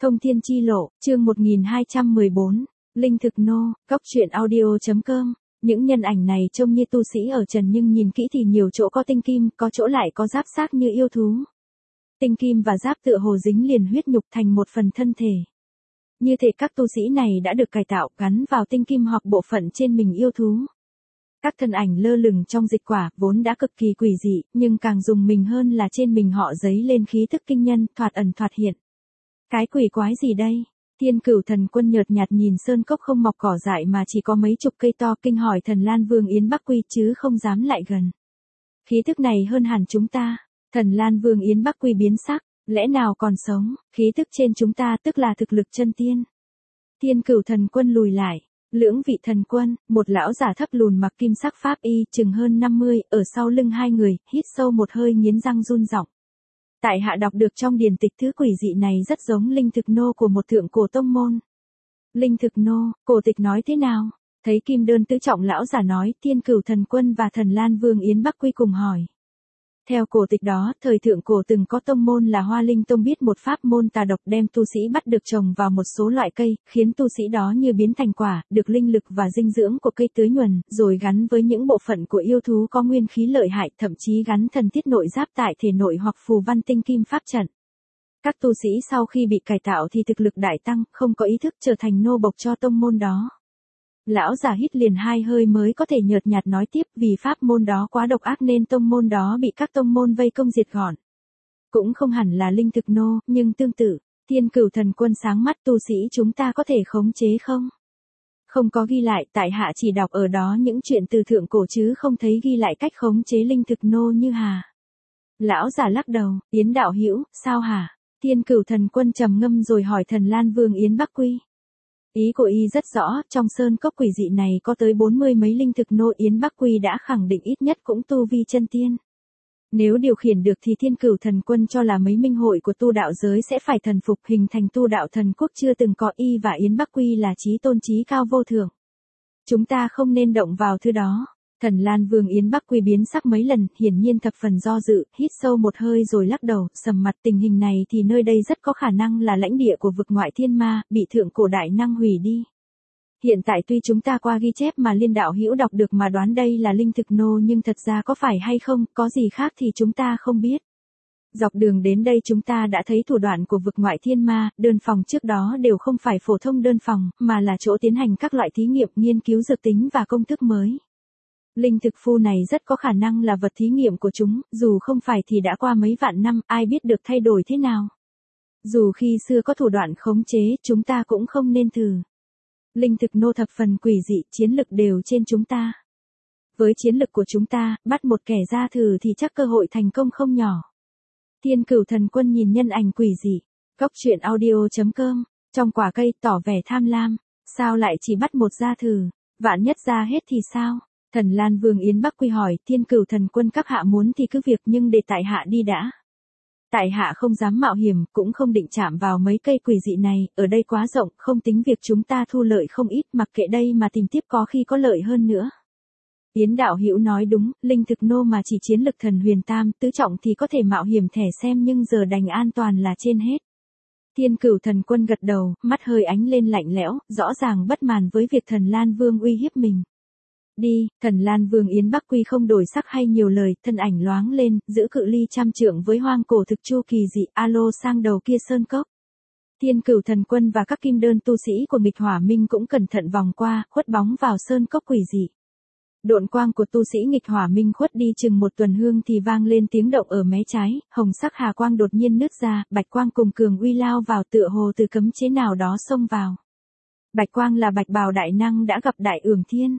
Thông thiên chi lộ, chương 1214, Linh thực nô, góc truyện audio.com. Những nhân ảnh này trông như tu sĩ ở trần nhưng nhìn kỹ thì nhiều chỗ có tinh kim, có chỗ lại có giáp xác như yêu thú. Tinh kim và giáp tựa hồ dính liền huyết nhục thành một phần thân thể. Như thể các tu sĩ này đã được cải tạo gắn vào tinh kim hoặc bộ phận trên mình yêu thú. Các thân ảnh lơ lửng trong dịch quả vốn đã cực kỳ quỷ dị, nhưng càng dùng mình hơn là trên mình họ dấy lên khí tức kinh nhân, thoạt ẩn thoạt hiện. Cái quỷ quái gì đây? Thiên Cửu Thần Quân nhợt nhạt nhìn sơn cốc không mọc cỏ dại mà chỉ có mấy chục cây to, kinh hỏi Thần Lan Vương Yến Bắc Quy chứ không dám lại gần. Khí tức này hơn hẳn chúng ta. Thần Lan Vương Yến Bắc Quy biến sắc, lẽ nào còn sống? Khí tức trên chúng ta tức là thực lực chân tiên. Thiên Cửu Thần Quân lùi lại. Lưỡng vị thần quân, một lão giả thấp lùn mặc kim sắc pháp y chừng hơn 50, ở sau lưng hai người, hít sâu một hơi nghiến răng run giọng. Tại hạ đọc được trong điển tịch thứ quỷ dị này rất giống linh thực nô của một thượng cổ tông môn. Linh thực nô, cổ tịch nói thế nào? Thấy kim đơn tứ trọng lão giả nói, Thiên Cửu Thần Quân và Thần Lan Vương Yến Bắc Quy cùng hỏi. Theo cổ tịch đó, thời thượng cổ từng có tông môn là Hoa Linh Tông biết một pháp môn tà độc đem tu sĩ bắt được trồng vào một số loại cây, khiến tu sĩ đó như biến thành quả, được linh lực và dinh dưỡng của cây tưới nhuần, rồi gắn với những bộ phận của yêu thú có nguyên khí lợi hại, thậm chí gắn thần thiết nội giáp tại thể nội hoặc phù văn tinh kim pháp trận. Các tu sĩ sau khi bị cải tạo thì thực lực đại tăng, không có ý thức trở thành nô bộc cho tông môn đó. Lão giả hít liền hai hơi mới có thể nhợt nhạt nói tiếp, vì pháp môn đó quá độc ác nên tông môn đó bị các tông môn vây công diệt gọn. Cũng không hẳn là linh thực nô, nhưng tương tự, Thiên Cửu Thần Quân sáng mắt, tu sĩ chúng ta có thể khống chế không? Không có ghi lại, tại hạ chỉ đọc ở đó những chuyện từ thượng cổ chứ không thấy ghi lại cách khống chế linh thực nô như hà. Lão giả lắc đầu, Yến đạo hữu, sao hả? Thiên Cửu Thần Quân trầm ngâm rồi hỏi Thần Lan Vương Yến Bắc Quy. Ý của y rất rõ, trong sơn cốc quỷ dị này có tới 40 mấy linh thực nô. Yến Bắc Quy đã khẳng định ít nhất cũng tu vi chân tiên. Nếu điều khiển được thì Thiên Cửu Thần Quân cho là mấy minh hội của tu đạo giới sẽ phải thần phục hình thành tu đạo thần quốc chưa từng có. Y và Yến Bắc Quy là chí tôn chí cao vô thượng. Chúng ta không nên động vào thứ đó. Thần Lan Vương Yến Bắc Quy biến sắc mấy lần, hiển nhiên thập phần do dự, hít sâu một hơi rồi lắc đầu, sầm mặt. Tình hình này thì nơi đây rất có khả năng là lãnh địa của vực ngoại thiên ma, bị thượng cổ đại năng hủy đi. Hiện tại tuy chúng ta qua ghi chép mà Liên đạo hữu đọc được mà đoán đây là linh thực nô, nhưng thật ra có phải hay không, có gì khác thì chúng ta không biết. Dọc đường đến đây chúng ta đã thấy thủ đoạn của vực ngoại thiên ma, đơn phòng trước đó đều không phải phổ thông đơn phòng, mà là chỗ tiến hành các loại thí nghiệm, nghiên cứu dược tính và công thức mới. Linh thực phu này rất có khả năng là vật thí nghiệm của chúng, dù không phải thì đã qua mấy vạn năm, ai biết được thay đổi thế nào. Dù khi xưa có thủ đoạn khống chế, chúng ta cũng không nên thử. Linh thực nô thập phần quỷ dị, chiến lực đều trên chúng ta. Với chiến lực của chúng ta, bắt một kẻ ra thử thì chắc cơ hội thành công không nhỏ. Thiên Cửu Thần Quân nhìn nhân ảnh quỷ dị. Góc truyện audio.com. Trong quả cây tỏ vẻ tham lam. Sao lại chỉ bắt một ra thử? Vạn nhất ra hết thì sao? Thần Lan Vương Yến Bắc Quy hỏi. Thiên Cửu Thần Quân các hạ muốn thì cứ việc, nhưng để tại hạ đi đã. Tại hạ không dám mạo hiểm, cũng không định chạm vào mấy cây quỷ dị này, ở đây quá rộng, không tính việc chúng ta thu lợi không ít, mặc kệ đây mà tìm tiếp có khi có lợi hơn nữa. Yến đạo hữu nói đúng, linh thực nô mà chỉ chiến lực thần huyền tam, tứ trọng thì có thể mạo hiểm thẻ xem, nhưng giờ đành an toàn là trên hết. Thiên Cửu Thần Quân gật đầu, mắt hơi ánh lên lạnh lẽo, rõ ràng bất mãn với việc Thần Lan Vương uy hiếp mình. Đi. Thần Lan Vương Yến Bắc Quy không đổi sắc hay nhiều lời, thân ảnh loáng lên, giữ cự ly trăm trượng với hoang cổ thực chu kỳ dị, alo sang đầu kia sơn cốc. Thiên Cửu Thần Quân và các kim đơn tu sĩ của Nghịch Hỏa Minh cũng cẩn thận vòng qua, khuất bóng vào sơn cốc quỷ dị. Độn quang của tu sĩ Nghịch Hỏa Minh khuất đi chừng một tuần hương thì vang lên tiếng động ở mé trái, hồng sắc hà quang đột nhiên nứt ra, bạch quang cùng cường uy lao vào, tựa hồ từ cấm chế nào đó xông vào. Bạch quang là Bạch Bào đại năng đã gặp Đại Ưởng Thiên.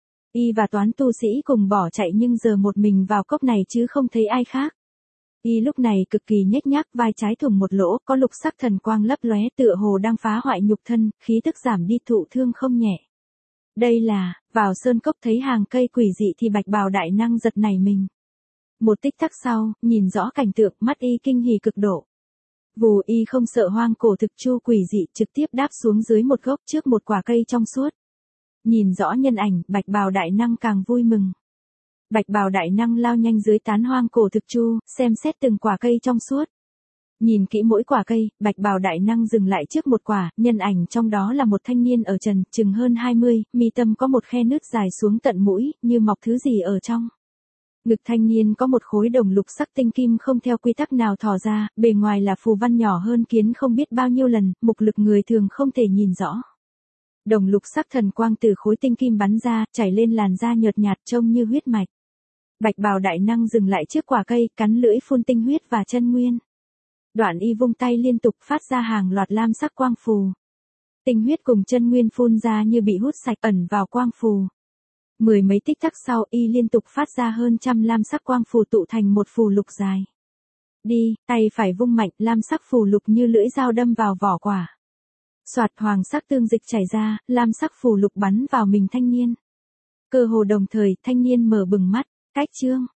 Y và toán tu sĩ cùng bỏ chạy, nhưng giờ một mình vào cốc này chứ không thấy ai khác. Y lúc này cực kỳ nhếch nhác, vai trái thủng một lỗ, có lục sắc thần quang lấp lóe, tựa hồ đang phá hoại nhục thân, khí tức giảm đi, thụ thương không nhẹ. Đây là, vào sơn cốc thấy hàng cây quỷ dị thì Bạch Bào đại năng giật nảy mình. Một tích tắc sau, nhìn rõ cảnh tượng, mắt y kinh hỉ cực độ. Vù, y không sợ hoang cổ thực chu quỷ dị, trực tiếp đáp xuống dưới một gốc trước một quả cây trong suốt. Nhìn rõ nhân ảnh, Bạch Bào đại năng càng vui mừng. Bạch Bào đại năng lao nhanh dưới tán hoang cổ thực chu, xem xét từng quả cây trong suốt. Nhìn kỹ mỗi quả cây, Bạch Bào đại năng dừng lại trước một quả, nhân ảnh trong đó là một thanh niên ở trần, chừng hơn 20, mi tâm có một khe nứt dài xuống tận mũi, như mọc thứ gì ở trong. Ngực thanh niên có một khối đồng lục sắc tinh kim không theo quy tắc nào thò ra, bề ngoài là phù văn nhỏ hơn kiến không biết bao nhiêu lần, mục lực người thường không thể nhìn rõ. Đồng lục sắc thần quang từ khối tinh kim bắn ra, chảy lên làn da nhợt nhạt trông như huyết mạch. Bạch Bào đại năng dừng lại trước quả cây, cắn lưỡi phun tinh huyết và chân nguyên. Đoạn y vung tay liên tục phát ra hàng loạt lam sắc quang phù. Tinh huyết cùng chân nguyên phun ra như bị hút sạch ẩn vào quang phù. Mười mấy tích tắc sau y liên tục phát ra hơn trăm lam sắc quang phù tụ thành một phù lục dài. Đi, tay phải vung mạnh, lam sắc phù lục như lưỡi dao đâm vào vỏ quả. Soạt, hoàng sắc tương dịch chảy ra, lam sắc phù lục bắn vào mình thanh niên. Cơ hồ đồng thời, thanh niên mở bừng mắt, cách chương.